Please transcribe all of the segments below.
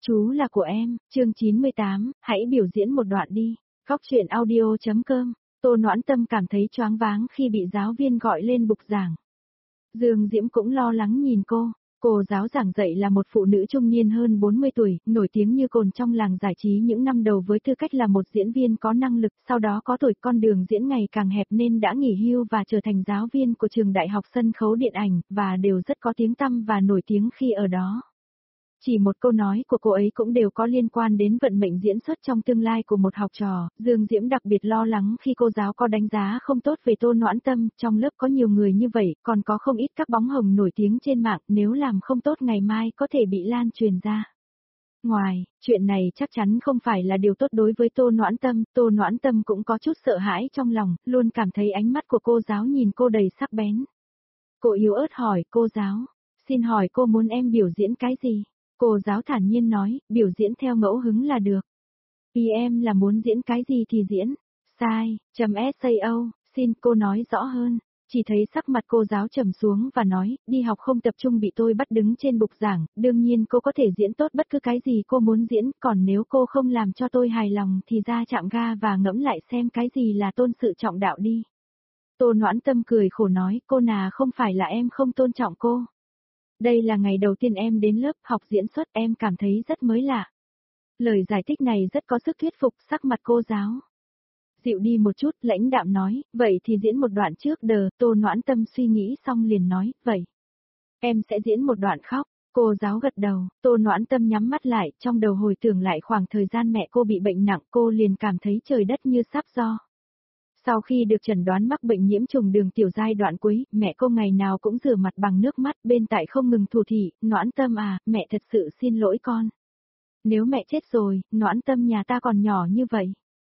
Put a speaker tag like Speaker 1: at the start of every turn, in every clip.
Speaker 1: Chú là của em, chương 98, hãy biểu diễn một đoạn đi. Góc truyện audio.com, Tô Noãn Tâm cảm thấy choáng váng khi bị giáo viên gọi lên bục giảng. Dương Diễm cũng lo lắng nhìn cô giáo giảng dạy là một phụ nữ trung niên hơn 40 tuổi, nổi tiếng như cồn trong làng giải trí những năm đầu với tư cách là một diễn viên có năng lực, sau đó có tuổi con đường diễn ngày càng hẹp nên đã nghỉ hưu và trở thành giáo viên của trường đại học sân khấu điện ảnh, và đều rất có tiếng tăm và nổi tiếng khi ở đó. Chỉ một câu nói của cô ấy cũng đều có liên quan đến vận mệnh diễn xuất trong tương lai của một học trò. Dương Diễm đặc biệt lo lắng khi cô giáo có đánh giá không tốt về Tô Noãn Tâm, trong lớp có nhiều người như vậy, còn có không ít các bóng hồng nổi tiếng trên mạng, nếu làm không tốt ngày mai có thể bị lan truyền ra. Ngoài, chuyện này chắc chắn không phải là điều tốt đối với Tô Noãn Tâm cũng có chút sợ hãi trong lòng, luôn cảm thấy ánh mắt của cô giáo nhìn cô đầy sắc bén. Cô yếu ớt hỏi cô giáo, xin hỏi cô muốn em biểu diễn cái gì? Cô giáo thản nhiên nói, biểu diễn theo ngẫu hứng là được. Ý em là muốn diễn cái gì thì diễn. Sai, sao, xin cô nói rõ hơn. Chỉ thấy sắc mặt cô giáo trầm xuống và nói, đi học không tập trung bị tôi bắt đứng trên bục giảng, đương nhiên cô có thể diễn tốt bất cứ cái gì cô muốn diễn, còn nếu cô không làm cho tôi hài lòng thì ra chạm ga và ngẫm lại xem cái gì là tôn sự trọng đạo đi. Tô Noãn Tâm cười khổ nói, cô nà không phải là em không tôn trọng cô. Đây là ngày đầu tiên em đến lớp học diễn xuất, em cảm thấy rất mới lạ. Lời giải thích này rất có sức thuyết phục, sắc mặt cô giáo dịu đi một chút, lãnh đạm nói, vậy thì diễn một đoạn trước đờ. Tô Noãn Tâm suy nghĩ xong liền nói, vậy em sẽ diễn một đoạn khóc. Cô giáo gật đầu, Tô Noãn Tâm nhắm mắt lại, trong đầu hồi tưởng lại khoảng thời gian mẹ cô bị bệnh nặng, cô liền cảm thấy trời đất như sắp gió. Sau khi được chẩn đoán mắc bệnh nhiễm trùng đường tiểu giai đoạn cuối, mẹ cô ngày nào cũng rửa mặt bằng nước mắt, bên tại không ngừng thủ thỉ, Noãn Tâm à, mẹ thật sự xin lỗi con. Nếu mẹ chết rồi, Noãn Tâm nhà ta còn nhỏ như vậy.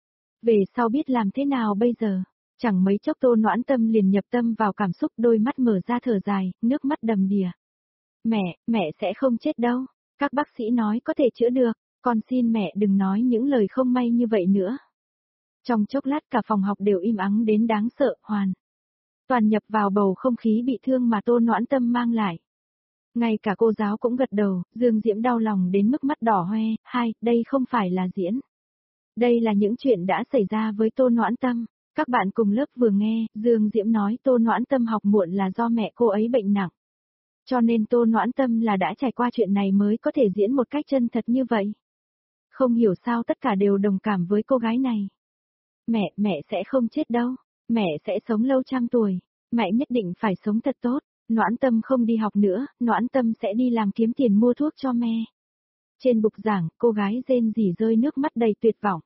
Speaker 1: Về sau biết làm thế nào bây giờ? Chẳng mấy chốc Tô Noãn Tâm liền nhập tâm vào cảm xúc, đôi mắt mở ra thở dài, nước mắt đầm đìa. Mẹ sẽ không chết đâu. Các bác sĩ nói có thể chữa được, con xin mẹ đừng nói những lời không may như vậy nữa. Trong chốc lát cả phòng học đều im ắng đến đáng sợ, toàn nhập vào bầu không khí bị thương mà Tô Noãn Tâm mang lại. Ngay cả cô giáo cũng gật đầu, Dương Diễm đau lòng đến mức mắt đỏ hoe, đây không phải là diễn. Đây là những chuyện đã xảy ra với Tô Noãn Tâm. Các bạn cùng lớp vừa nghe, Dương Diễm nói Tô Noãn Tâm học muộn là do mẹ cô ấy bệnh nặng. Cho nên Tô Noãn Tâm là đã trải qua chuyện này mới có thể diễn một cách chân thật như vậy. Không hiểu sao tất cả đều đồng cảm với cô gái này. Mẹ sẽ không chết đâu. Mẹ sẽ sống lâu trăm tuổi. Mẹ nhất định phải sống thật tốt. Noãn Tâm không đi học nữa, Noãn Tâm sẽ đi làm kiếm tiền mua thuốc cho mẹ. Trên bục giảng, cô gái rên rỉ rơi nước mắt đầy tuyệt vọng.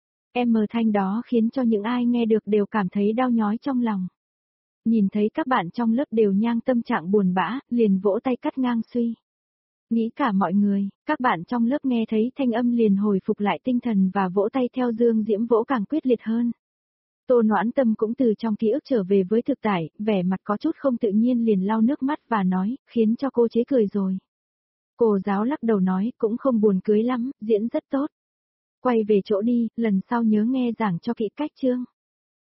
Speaker 1: Thanh đó khiến cho những ai nghe được đều cảm thấy đau nhói trong lòng. Nhìn thấy các bạn trong lớp đều nhang tâm trạng buồn bã, liền vỗ tay cắt ngang suy. Nghĩ cả mọi người, các bạn trong lớp nghe thấy thanh âm liền hồi phục lại tinh thần và vỗ tay theo Dương Diễm vỗ càng quyết liệt hơn. Tô Noãn Tâm cũng từ trong ký ức trở về với thực tại, vẻ mặt có chút không tự nhiên liền lau nước mắt và nói, khiến cho cô chế cười rồi. Cô giáo lắc đầu nói, cũng không buồn cười lắm, diễn rất tốt. Quay về chỗ đi, lần sau nhớ nghe giảng cho kỹ cách chương.